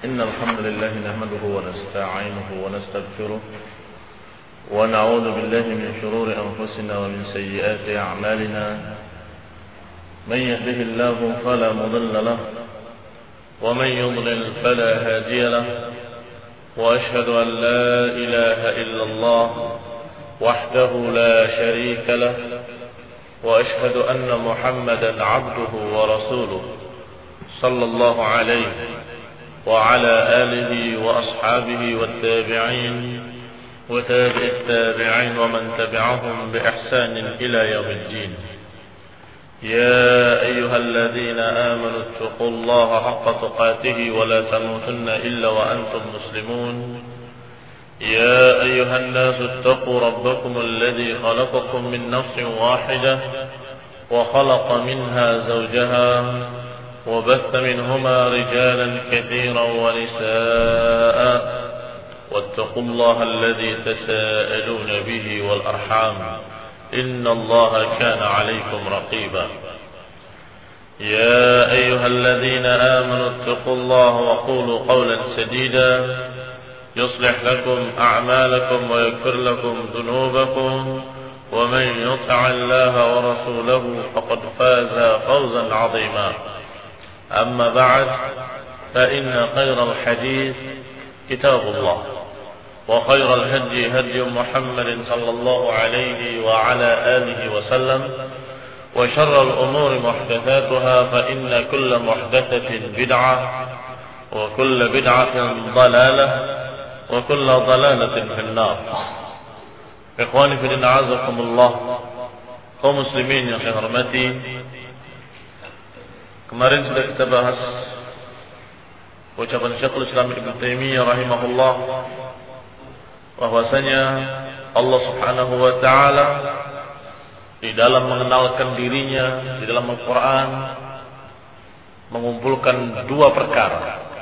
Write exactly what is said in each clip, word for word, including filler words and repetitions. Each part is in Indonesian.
إن الحمد لله نحمده ونستعينه ونستغفره ونعوذ بالله من شرور أنفسنا ومن سيئات أعمالنا. من يهده الله فلا مضل له ومن يضلل فلا هادي له، وأشهد أن لا إله إلا الله وحده لا شريك له، وأشهد أن محمدا عبده ورسوله صلى الله عليه وعلى آله وأصحابه والتابعين وتابع التابعين ومن تبعهم بإحسان إلى يوم الدين. يا أيها الذين آمنوا اتقوا الله حق تقاته ولا تموتن إلا وأنتم مسلمون. يا أيها الناس اتقوا ربكم الذي خلقكم من نفس واحدة وخلق منها زوجها وبث منهما رجالا كثيرا ونساء، واتقوا الله الذي تساءلون به والأرحام إن الله كان عليكم رقيبا. يا أيها الذين آمنوا اتقوا الله وقولوا قولا سديدا يصلح لكم أعمالكم ويغفر لكم ذنوبكم، ومن يطع الله ورسوله فقد فاز فوزا عظيما. أما بعد، فإن خير الحديث كتاب الله، وخير الهدي هدي محمد صلى الله عليه وعلى آله وسلم، وشر الأمور محدثاتها، فإن كل محدثة بدعة وكل بدعة ضلالة وكل ضلالة في النار. Ikhwani fi din, a'azakumullah, kaum muslimin yang saya hormati, kemarin sudah kita bahas ucapan Syekhul Islam Ibnu Taimiyah rahimahullah bahwasanya Allah Subhanahu wa taala di dalam mengenalkan dirinya di dalam Al-Qur'an mengumpulkan dua perkara,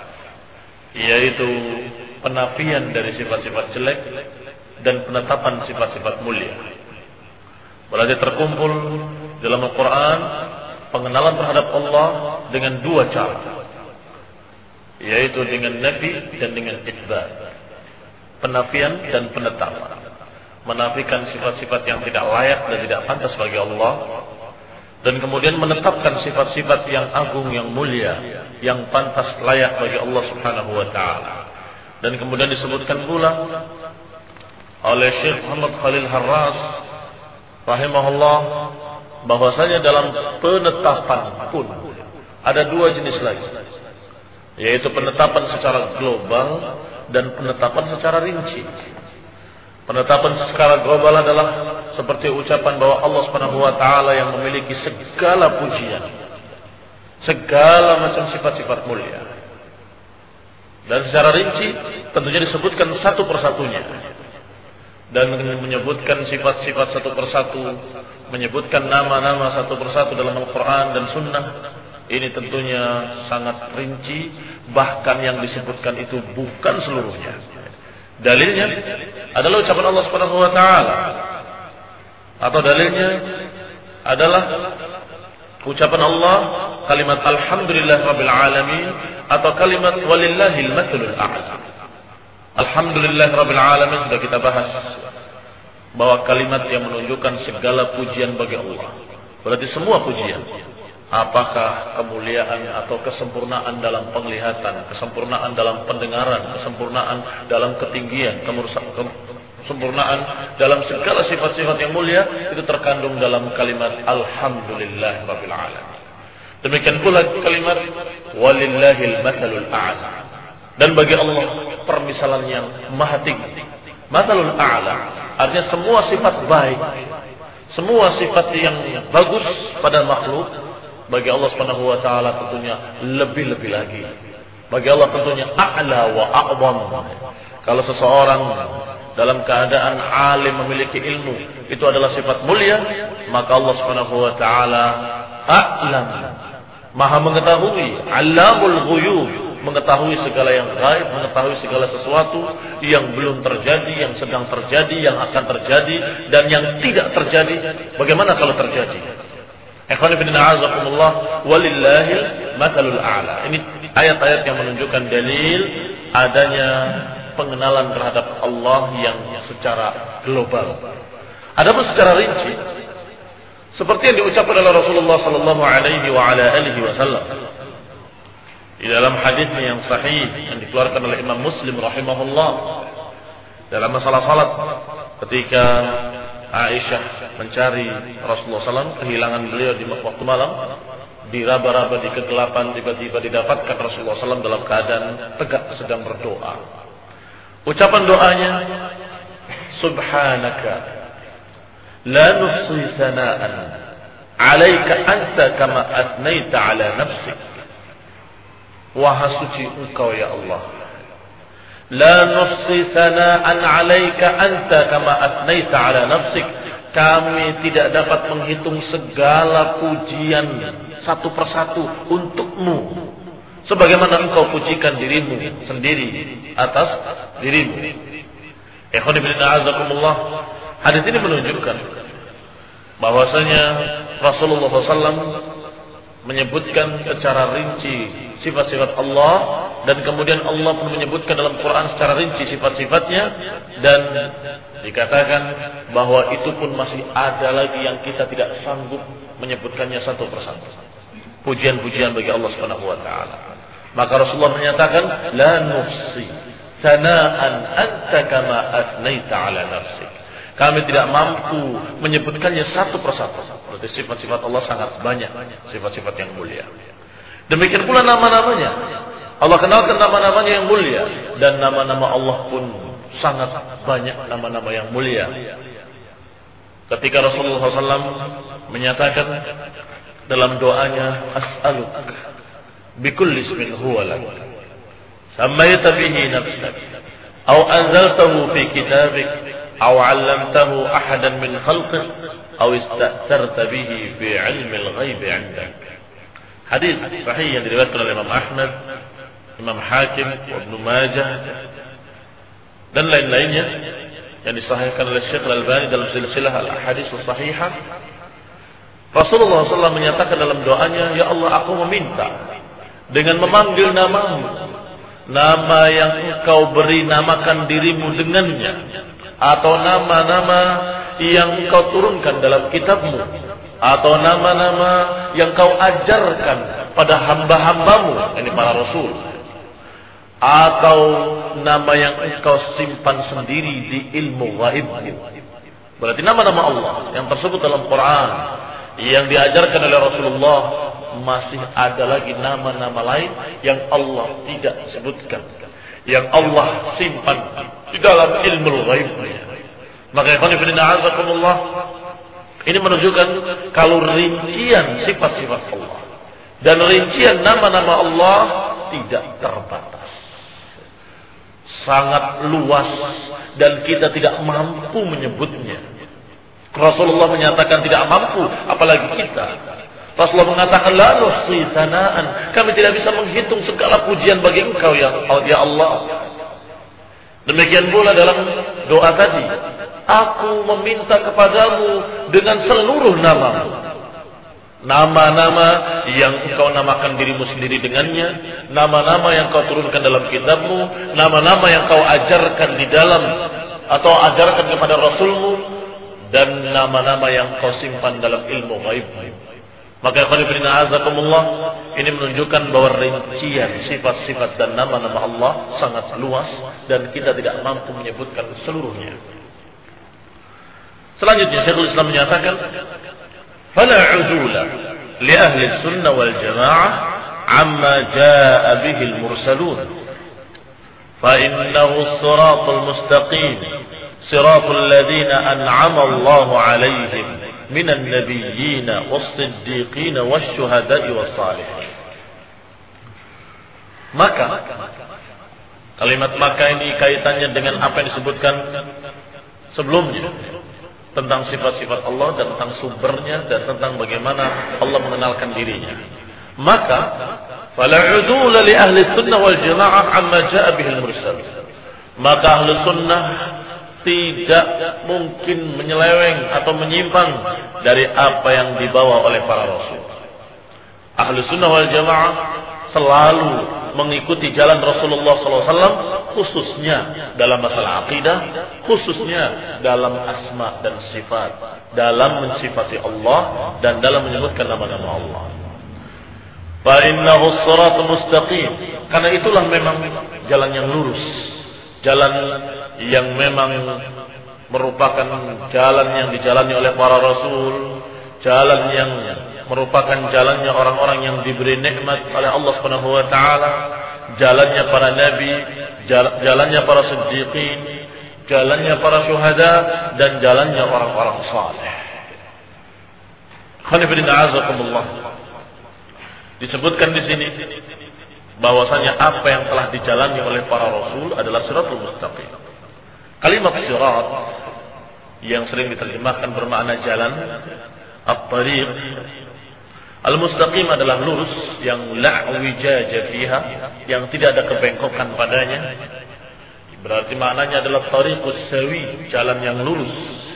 yaitu penafian dari sifat-sifat jelek dan penetapan sifat-sifat mulia. Berarti terkumpul dalam Al-Quran pengenalan terhadap Allah dengan dua cara, yaitu dengan nafi dan dengan itsbat. Penafian dan penetapan. Menafikan sifat-sifat yang tidak layak dan tidak pantas bagi Allah, dan kemudian menetapkan sifat-sifat yang agung, yang mulia, yang pantas layak bagi Allah Subhanahu wa taala. Dan kemudian disebutkan pula oleh Syekh Muhammad Khalil Harras rahimahullah bahwasanya dalam penetapan pun ada dua jenis lagi, yaitu penetapan secara global dan penetapan secara rinci. Penetapan secara global adalah seperti ucapan bahwa Allah Subhanahu wa taala yang memiliki segala pujian, segala macam sifat-sifat mulia. Dan secara rinci tentunya disebutkan satu persatunya, dan menyebutkan sifat-sifat satu persatu, menyebutkan nama-nama satu persatu dalam Al-Quran dan Sunnah. Ini tentunya sangat rinci, bahkan yang disebutkan itu bukan seluruhnya. Dalilnya adalah ucapan Allah Subhanahu wa taala, atau dalilnya adalah ucapan Allah kalimat alhamdulillah rabbil alamin, atau kalimat walillahil matsalul a'la. Alhamdulillah rabbil alamin sudah kita bahas bahwa kalimat yang menunjukkan segala pujian bagi Allah. Berarti semua pujian, apakah kemuliaan atau kesempurnaan dalam penglihatan, kesempurnaan dalam pendengaran, kesempurnaan dalam ketinggian, kesempurnaan dalam segala sifat-sifat yang mulia, itu terkandung dalam kalimat alhamdulillah rabbil alamin. Demikian pula kalimat walillahil matsalul a'la. Dan bagi Allah permisalan yang maha tinggi. Matsalul a'la artinya semua sifat baik, semua sifat yang bagus pada makhluk, bagi Allah Subhanahu wa taala tentunya lebih-lebih lagi. Bagi Allah tentunya a'la wa a'zam. Kalau seseorang dalam keadaan alim, memiliki ilmu, itu adalah sifat mulia, maka Allah Subhanahu wa taala a'lam, maha mengetahui, alamul ghuyub, mengetahui segala yang gaib, mengetahui segala sesuatu yang belum terjadi, yang sedang terjadi, yang akan terjadi, dan yang tidak terjadi. Bagaimana kalau terjadi? Ikhwan fillah, a'azakumullah, walillahil matsalul a'la. Ini ayat-ayat yang menunjukkan dalil adanya pengenalan terhadap Allah yang secara global. Adapun secara rinci, seperti yang diucapkan oleh Rasulullah sallallahu alaihi wa ala alihi wasallam di dalam hadis yang sahih yang dikeluarkan oleh Imam Muslim rahimahullah dalam masalah salat, ketika Aisyah mencari Rasulullah sallallahu alaihi wasallam, kehilangan beliau di waktu malam, diraba-raba di kegelapan, tiba-tiba didapatkan Rasulullah sallallahu alaihi wasallam dalam keadaan tegak sedang berdoa. Ucapan doanya, Subhanaka la nuhsi sana'an 'alaika anta kama atnaita 'ala nafsik. Maha suci Engkau ya Allah. La nuhsi sana'an 'alaika anta kama atnaita 'ala nafsik. Kami tidak dapat menghitung segala pujian satu persatu untukmu, sebagaimana Engkau pujikan dirimu sendiri atas dirimu. Ikhwan fillah azakumullah. Hadis ini menunjukkan bahwasanya Rasulullah sallallahu alaihi wasallam menyebutkan secara rinci sifat-sifat Allah, dan kemudian Allah pun menyebutkan dalam Quran secara rinci sifat-sifatnya, dan dikatakan bahwa itu pun masih ada lagi yang kita tidak sanggup menyebutkannya satu persatu. Pujian-pujian bagi Allah Subhanahu wa taala. Maka Rasulullah menyatakan, la nufsi sana'an anta kama atnaita 'ala nafsik. Kami tidak mampu menyebutkannya satu persatu. Berarti sifat-sifat Allah sangat banyak, sifat-sifat yang mulia. Demikian pula nama-namanya. Allah kenalkan nama-namanya yang mulia, dan nama-nama Allah pun sangat banyak nama-nama yang mulia. Ketika Rasulullah sallallahu alaihi wasallam menyatakan dalam doanya, as'aluk bikulli ismin huwa lak sammaita bihi nafsak aw anzaltahu fi kitabik aw 'allamtahu ahadan min khalqik aw ista'tharta bihi fi 'ilmi al-ghaib 'indak. Hadis sahih yang diriwayatkan oleh Imam Ahmad, Imam Hakim, Ibnu Majah dan lain-lainnya, yang disahihkan oleh Syekh Al-Albani dalam silsilah al-ahadits as-sahihah. Rasulullah sallallahu alaihi wasallam menyatakan dalam doanya, ya Allah, aku meminta dengan memanggil namamu, nama yang engkau beri namakan dirimu dengannya, atau nama-nama yang engkau turunkan dalam kitabmu, atau nama-nama yang kau ajarkan pada hamba-hambamu, ini para rasul, atau nama yang engkau simpan sendiri di ilmu ghaib. Berarti nama-nama Allah yang tersebut dalam Quran yang diajarkan oleh Rasulullah, masih ada lagi nama-nama lain yang Allah tidak sebutkan, yang Allah simpan di dalam ilmu ghaib. Maka ikhwan fillah azakumullah, ini menunjukkan kalau rincian sifat-sifat Allah dan rincian nama-nama Allah tidak terbatas, sangat luas, dan kita tidak mampu menyebutnya. Rasulullah menyatakan tidak mampu, apalagi kita. Rasulullah mengatakan, la nuhsi sana'an, kami tidak bisa menghitung segala pujian bagi Engkau ya Allah. Demikian pula dalam doa tadi, aku meminta kepadamu dengan seluruh namamu, nama-nama yang Engkau namakan dirimu sendiri dengannya, nama-nama yang Kau turunkan dalam kitabmu, nama-nama yang Kau ajarkan di dalam atau ajarkan kepada Rasulmu, dan nama-nama yang Kau simpan dalam ilmu ghaib. Maka ikhwan fillah azakumullah, ini menunjukkan bahwa rincian sifat-sifat dan nama-nama Allah sangat luas, dan kita tidak mampu menyebutkan seluruhnya. Selanjutnya Syekhul Islam menyatakan, fala 'udula li ahli sunnah wal jamaah amma jaa bihi al-mursalun, fa innahu as-siratal mustaqim siratal ladzina an'ama Allahu 'alaihim minan nabiyyin was-siddiqin wasyuhada'i was-salihin. Maka kalimat maka ini kaitannya dengan apa yang disebutkan sebelumnya tentang sifat-sifat Allah dan tentang sumbernya dan tentang bagaimana Allah mengenalkan dirinya. Maka fala 'udula li ahli sunnah wal jamaah amma jaa bihi al-mursal. Maka ahli sunnah tidak mungkin menyeleweng atau menyimpang dari apa yang dibawa oleh para rasul. Ahlu sunnah wal jamaah selalu mengikuti jalan Rasulullah sallallahu alaihi wasallam, khususnya dalam masalah akidah, khususnya dalam asma dan sifat, dalam mensifati Allah dan dalam menyebutkan nama-nama Allah. Fa innahu shiratal mustaqim, karena itulah memang jalan yang lurus, jalan yang memang merupakan jalan yang dijalani oleh para rasul, jalan yang merupakan jalannya orang-orang yang diberi nikmat oleh Allah Subhanahu wa taala, jalannya para nabi, jalannya para siddiqin, jalannya para syuhada, dan jalannya orang-orang saleh. Khonifidina azakumullah. Disebutkan di sini bahwasanya apa yang telah dijalani oleh para rasul adalah siratul mustaqim. Kalimat sirat yang sering diterjemahkan bermakna jalan, at-tariq. Al-mustaqim adalah lurus yang la wijaja fiha, yang tidak ada kebengkokan padanya. Berarti maknanya adalah tariqus sawi, jalan yang lurus.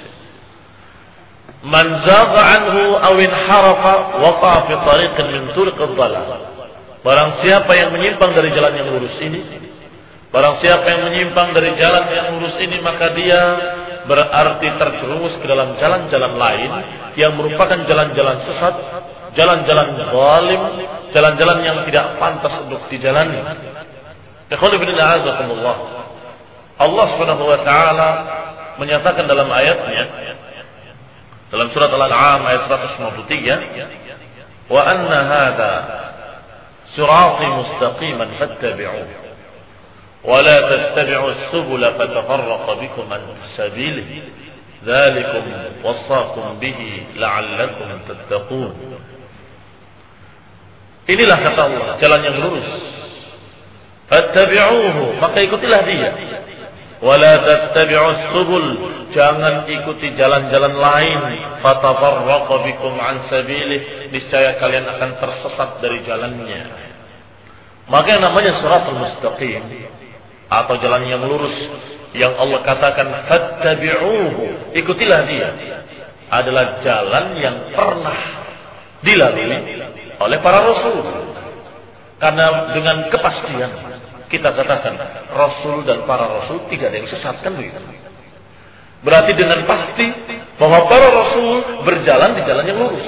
Man zagha anhu aw inharafa waqa fi tariqin min turuqid dhalal. Barang siapa yang menyimpang dari jalan yang lurus ini, barang siapa yang menyimpang dari jalan yang lurus ini, maka dia berarti terjerumus ke dalam jalan-jalan lain yang merupakan jalan-jalan sesat, jalan-jalan zalim, jalan-jalan yang tidak pantas untuk dijalani. Allah Subhanahu wa taala menyatakan dalam ayatnya dalam surat Al-An'am ayat seratus lima puluh tiga, "Wa anna hadza sirati mustaqiman fattabi'uhu wa la tattabi'us subula fatafarraqa bikum an sabilihi dzalikum wassaqum bihi la'allakum tattaqun." Inilah kata Allah, jalan yang lurus. Fattabi'uhu, maka ikutilah dia. Wala tattabi'us subul, jangan ikuti jalan-jalan lain. Fatafarraqa bikum an sabilih, niscaya kalian akan tersesat dari jalannya. Maka yang namanya siratal mustaqim atau jalan yang lurus yang Allah katakan fattabi'uhu, ikutilah dia, adalah jalan yang pernah dilalui oleh para rasul. Karena dengan kepastian kita katakan rasul dan para rasul tidak ada yang sesat, kan begitu. Berarti dengan pasti bahwa para rasul berjalan di jalan yang lurus.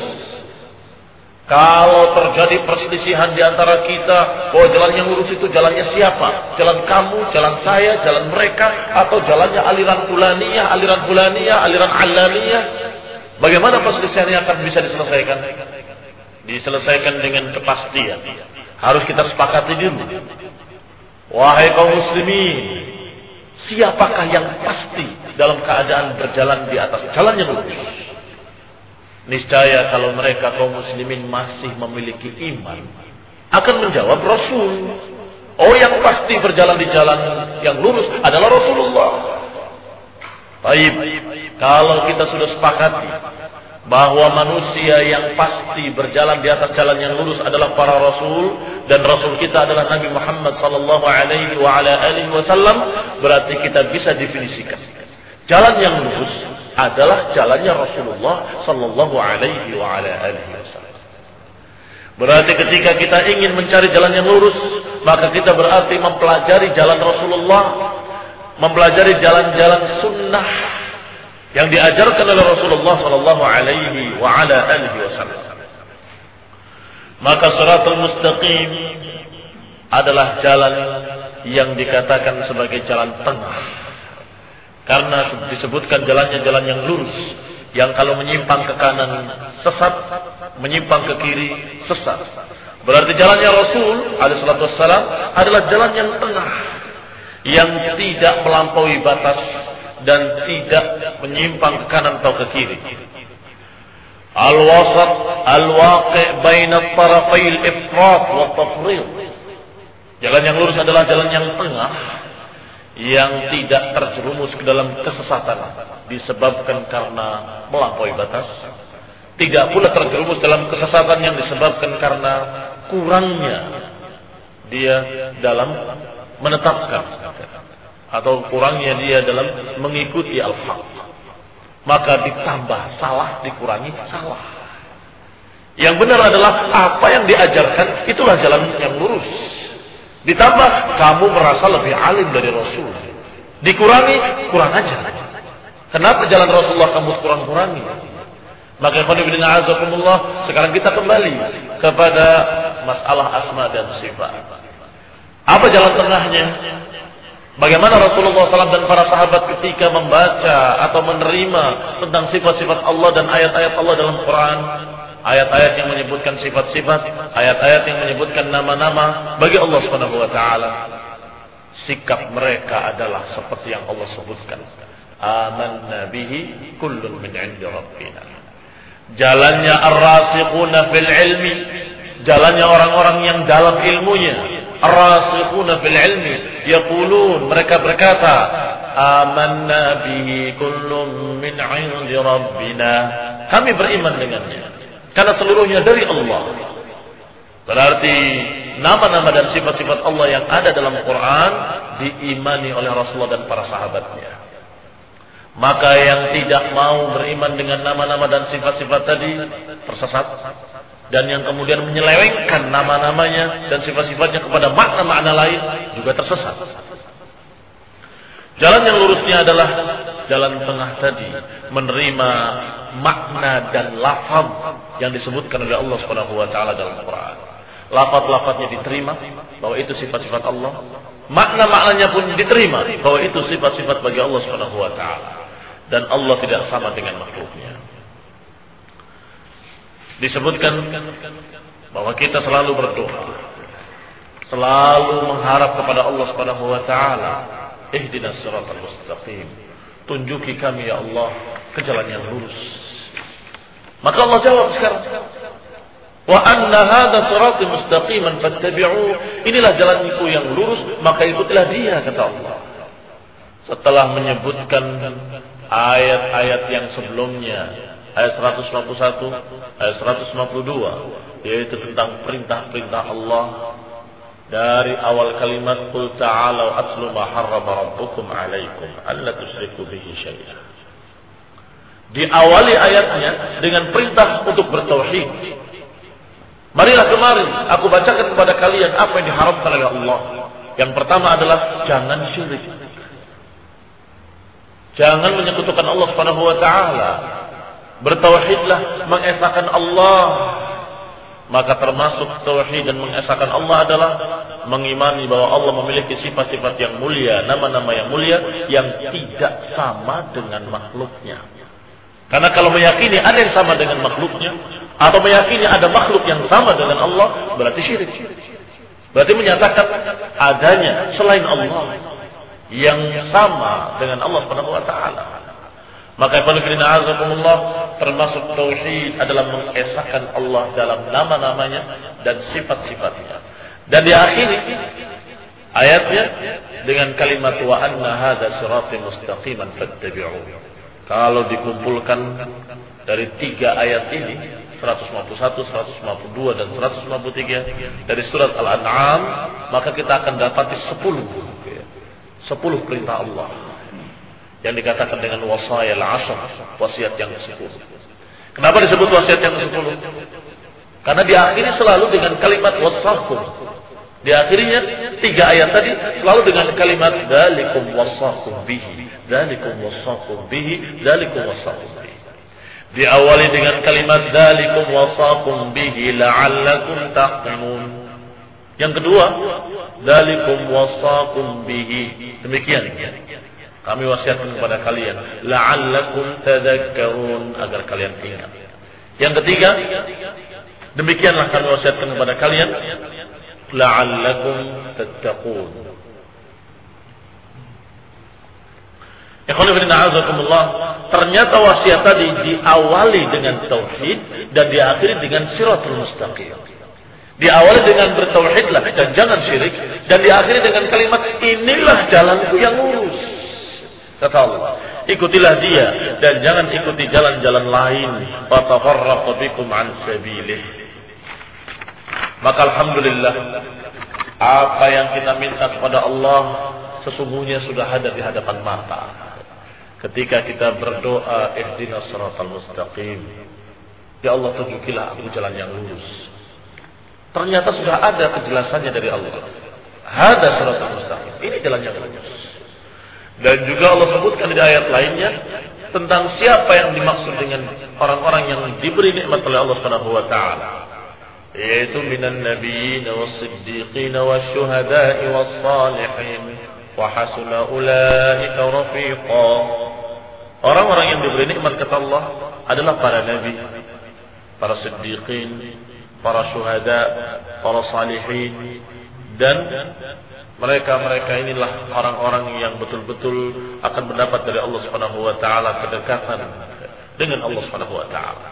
Kalau terjadi perselisihan di antara kita, bahwa jalan yang lurus itu jalannya siapa? Jalan kamu, jalan saya, jalan mereka, atau jalannya aliran fulaniyah, aliran fulaniyah, aliran alaniyah, bagaimana perselisihannya akan bisa diselesaikan? Diselesaikan dengan kepastian. Harus kita sepakati dulu. Wahai kaum muslimin, siapakah yang pasti dalam keadaan berjalan di atas jalan yang lurus? Niscaya kalau mereka kaum muslimin masih memiliki iman, akan menjawab Rasul. Oh, yang pasti berjalan di jalan yang lurus adalah Rasulullah. Baik, kalau kita sudah sepakati bahwa manusia yang pasti berjalan di atas jalan yang lurus adalah para rasul, dan rasul kita adalah Nabi Muhammad sallallahu alaihi wa ala alihi wasallam, berarti kita bisa definisikan jalan yang lurus adalah jalannya Rasulullah sallallahu alaihi wa ala alihi wasallam. Berarti ketika kita ingin mencari jalan yang lurus, maka kita berarti mempelajari jalan Rasulullah, mempelajari jalan-jalan sunnah yang diajarkan oleh Rasulullah sallallahu alaihi wa ala alihi wasallam. Maka siratal mustaqim adalah jalan yang dikatakan sebagai jalan tengah. Karena disebutkan jalannya jalan yang lurus, yang kalau menyimpang ke kanan sesat, menyimpang ke kiri sesat. Berarti jalannya Rasul alaihi salatu wassalam adalah jalan yang tengah, yang tidak melampaui batas dan tidak menyimpang ke kanan atau ke kiri. Al-wasat al-waqi' baina tarafayil ifrat wa tafrid. Jalan yang lurus adalah jalan yang tengah, yang tidak terjerumus ke dalam kesesatan disebabkan karena melampaui batas, tidak pula terjerumus dalam kesesatan yang disebabkan karena kurangnya dia dalam menetapkan atau kurangnya dia dalam mengikuti al-haq. Maka ditambah salah, dikurangi salah. Yang benar adalah apa yang diajarkan itulah jalan yang lurus. Ditambah kamu merasa lebih alim dari Rasul. Dikurangi, kurang aja. Kenapa jalan Rasulullah kamu kurang-kurangi? Maka ikhwanifidina azakumullah, sekarang kita kembali kepada masalah asma dan sifat. Apa jalan tengahnya? Bagaimana Rasulullah shallallahu alaihi wasallam dan para sahabat ketika membaca atau menerima tentang sifat-sifat Allah dan ayat-ayat Allah dalam Quran, ayat-ayat yang menyebutkan sifat-sifat, ayat-ayat yang menyebutkan nama-nama bagi Allah Subhanahu wa taala. Sikap mereka adalah seperti yang Allah sebutkan. Amanna bihi kullun min 'indi rabbina. Jalannya ar-rasikhuna fil ilmi, jalannya orang-orang yang dalam ilmunya. Ar-rasikhuna fil ilmi yaqulun, mereka berkata, amanna bihi kullun min 'indi rabbina. Kami beriman dengannya karena seluruhnya dari Allah. Berarti nama-nama dan sifat-sifat Allah yang ada dalam Quran diimani oleh Rasulullah dan para sahabatnya. Maka yang tidak mau beriman dengan nama-nama dan sifat-sifat tadi tersesat. Dan yang kemudian menyelewengkan nama-namanya dan sifat-sifatnya kepada makna-makna lain juga tersesat. Jalan yang lurusnya adalah jalan tengah tadi, menerima makna dan lafaz yang disebutkan oleh Allah Subhanahu wa taala dalam Quran. Lafaz-lafaznya diterima bahwa itu sifat-sifat Allah, makna-maknanya pun diterima bahwa itu sifat-sifat bagi Allah Subhanahu wa taala, dan Allah tidak sama dengan makhluknya. Disebutkan bahwa kita selalu berdoa, selalu mengharap kepada Allah Subhanahu wa taala, ihdinas siratal mustaqim, tunjuki kami ya Allah ke jalan yang lurus. Maka Allah jawab sekarang, wa anna hadza sirati mustaqiman fattabi'u, inilah jalanku yang lurus, maka ikutilah dia, kata Allah. Setelah menyebutkan ayat-ayat yang sebelumnya, ayat seratus lima puluh satu, ayat seratus lima puluh dua, yaitu tentang perintah-perintah Allah dari awal kalimat qul ta'alu atlu ma harrama rabbukum 'alaikum alla tusyriku bihi syai'an. Diawali ayatnya dengan perintah untuk bertauhid. Marilah kemari aku bacakan kepada kalian apa yang diharamkan oleh Allah. Yang pertama adalah jangan syirik. Jangan menyekutukan Allah Subhanahu wa taala. Bertauhidlah, mengesahkan Allah. Maka termasuk tauhid dan mengesahkan Allah adalah mengimani bahwa Allah memiliki sifat-sifat yang mulia, nama-nama yang mulia yang tidak sama dengan makhluknya. Karena kalau meyakini ada yang sama dengan makhluknya, atau meyakini ada makhluk yang sama dengan Allah, berarti syirik. Berarti menyatakan adanya selain Allah yang sama dengan Allah Subhanahu wa taala. Maka ikhwanifidina azakumullah, termasuk tauhid adalah mengesahkan Allah dalam nama-namanya dan sifat-sifatnya. Dan diakhiri ayatnya dengan kalimat wa anna hadza sirati mustaqiman fattabi'u. Kalau dikumpulkan dari tiga ayat ini, seratus lima puluh satu, seratus lima puluh dua dan seratus lima puluh tiga dari surat Al-An'am, maka kita akan dapati sepuluh sepuluh perintah Allah yang dikatakan dengan wasayal ashr, wasiat yang sepuluh. Kenapa disebut wasiat yang sepuluh? Karena diakhiri selalu dengan kalimat wasakum. Diakhirinya tiga ayat tadi selalu dengan kalimat dzalikum wasakum bihi, dzalikum wasakum bihi, dzalikum wasakum bihi. Diawali dengan kalimat dzalikum wasakum bihi la'allakum taqilun. Yang kedua, dzalikum wasakum bihi. Demikian kami wasiatkan kepada kalian la'allakum tadhakkarun, agar kalian ingat. Yang ketiga, demikianlah kami wasiatkan kepada kalian la'allakum tattaqun. Ikhwan fillah azakumullah, ternyata wasiat tadi diawali dengan tauhid dan diakhiri dengan siratul mustaqim. Diawali dengan bertauhidlah dan jangan syirik, dan diakhiri dengan kalimat inilah jalanku yang lurus. Kata Allah, ikutilah dia dan jangan ikuti jalan-jalan lain. Fatafarraqu bikum an sabilih. Maka alhamdulillah, apa yang kita minta kepada Allah sesungguhnya sudah ada di hadapan mata. Ketika kita berdoa ihdinas siratal mustaqim, Ya Allah, tunjukilah aku jalan yang lurus. Ternyata sudah ada kejelasannya dari Allah. Hada siratal mustaqim. Ini jalan yang lurus. Dan juga Allah sebutkan di ayat lainnya tentang siapa yang dimaksud dengan orang-orang yang diberi nikmat oleh Allah Subhanahu wa taala, yaitu minan nabiyyin was-siddiqin wasyuhada'i was-salihin wa hasuna ulaika rafiqa. Orang-orang yang diberi nikmat kata Allah adalah para nabi, para siddiqin, para syuhada, para salihin, dan mereka-mereka inilah orang-orang yang betul-betul akan mendapat dari Allah Subhanahu wa taala kedekatan dengan Allah Subhanahu wa taala.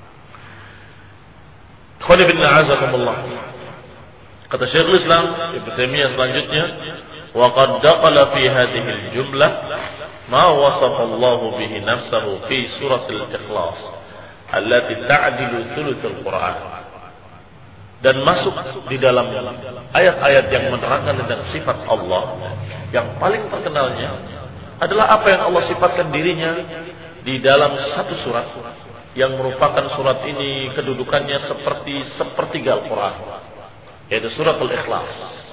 Khoni bin a'azakumullah. Kata Syekhul Islam Ibnu Taimiyah selanjutnya, wa qad daqala fi hadhihi al-jumlah ma wasafa Allah bihi nafsahu fi surah al-Ikhlas allati ta'dilu thuluth al-Qur'an. Dan masuk di dalam ayat-ayat yang menerangkan tentang sifat Allah, yang paling terkenalnya adalah apa yang Allah sifatkan dirinya di dalam satu surat yang merupakan surat ini kedudukannya seperti sepertiga Al-Quran, yaitu surat Al-Ikhlas.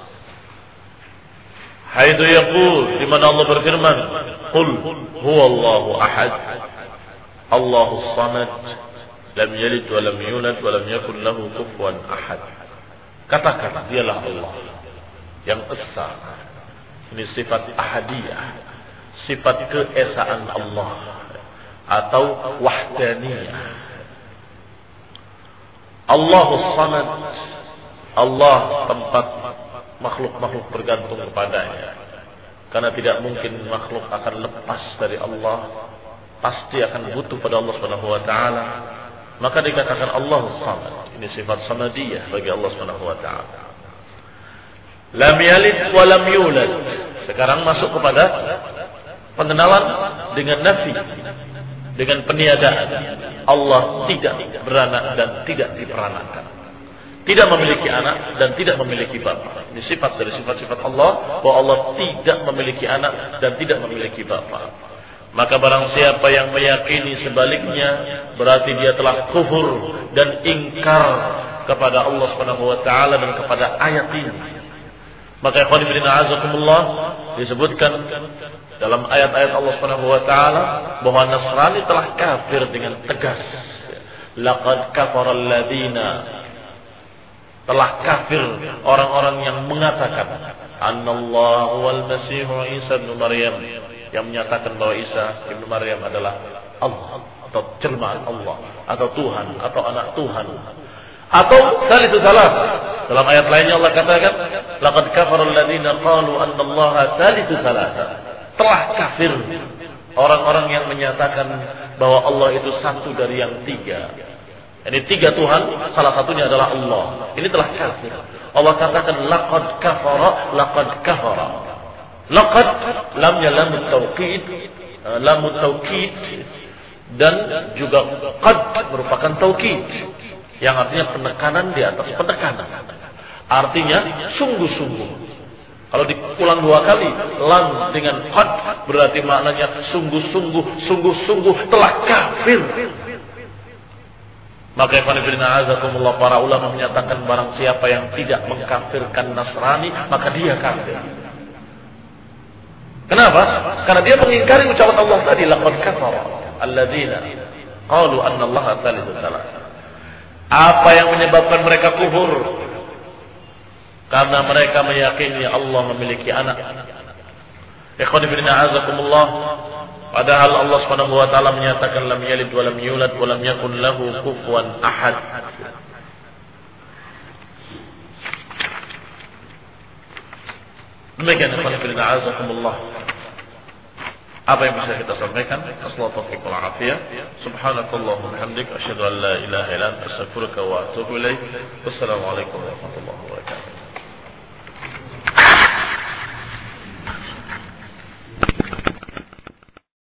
Haitsu yaqul, di mana Allah berfirman, "Qul huwallahu ahad, Allahus samad, lam yalid wa lam yulad wa lam yakul lahu kufuwan ahad." Katakan, dialah Allah yang esa. Ini sifat ahadiyah, sifat keesaan Allah atau wahdaniyah. Allahus samad, Allah tempat makhluk-makhluk bergantung kepadanya. Karena tidak mungkin makhluk akan lepas dari Allah, pasti akan butuh pada Allah Subhanahu wa taala. Maka dikatakan Allahus samad. Ini sifat samadiyah bagi Allah Subhanahu wa taala. Lam yalid wa lam yulad. Sekarang masuk kepada pengenalan dengan nafi, dengan peniadaan. Allah tidak beranak dan tidak diperanakan. Tidak memiliki anak dan tidak memiliki bapa. Ini sifat dari sifat-sifat Allah, bahwa Allah tidak memiliki anak dan tidak memiliki bapa. Maka barang siapa yang meyakini sebaliknya, berarti dia telah kufur dan ingkar kepada Allah Subhanahu wa taala dan kepada ayat ini. Maka ikhwan fillah azakumullah, disebutkan dalam ayat-ayat Allah Subhanahu wa taala bahwa Nasrani telah kafir dengan tegas. Laqad kafara alladziina, telah kafir orang-orang yang mengatakan annallahu wal masih Isa bin Maryam, yang menyatakan bahwa Isa ibnu Maryam adalah Allah atau jelmaan Allah atau Tuhan atau anak Tuhan atau salisu salah. Dalam ayat lainnya Allah katakan laqad kafara alladziina qalu annallaha salisu salah. Telah kafir orang-orang yang menyatakan bahwa Allah itu satu dari yang tiga. Ini tiga Tuhan, salah satunya adalah Allah. Ini telah kafir. Allah katakan laqad kafara, laqad kafara. Laqad, lamnya lamut tauqid, lamut tauqid, dan juga qad merupakan tauqid, yang artinya penekanan di atas penekanan. Artinya sungguh-sungguh. Kalau diulang dua kali, lam dengan qad berarti maknanya sungguh-sungguh, sungguh-sungguh telah kafir. Maka ikhwan fillah azakumullah, para ulama menyatakan barang siapa yang tidak mengkafirkan Nasrani, maka dia kafir. Kenapa? Karena dia mengingkari ucapan Allah tadi, laqad kafara alladziina qalu annallaha tsalitsu tsalatsa. Apa yang menyebabkan mereka kufur? Karena mereka meyakini Allah memiliki anak. Ikhwan fillah azakumullah, padahal Allah Subhanahu wa taala menyatakan lam yalid wa lam yulad wa lam yakun lahu kufuwan ahad. Demikian ikhwan fillah azakumullah apa yang bisa kita sampaikan. Assalamualaikum warahmatullahi wabarakatuh. Subhanakallahumma wa bihamdika asyhadu an la ilaha illa anta astaghfiruka wa atubu ilaik. Wassalamualaikum warahmatullahi wabarakatuh.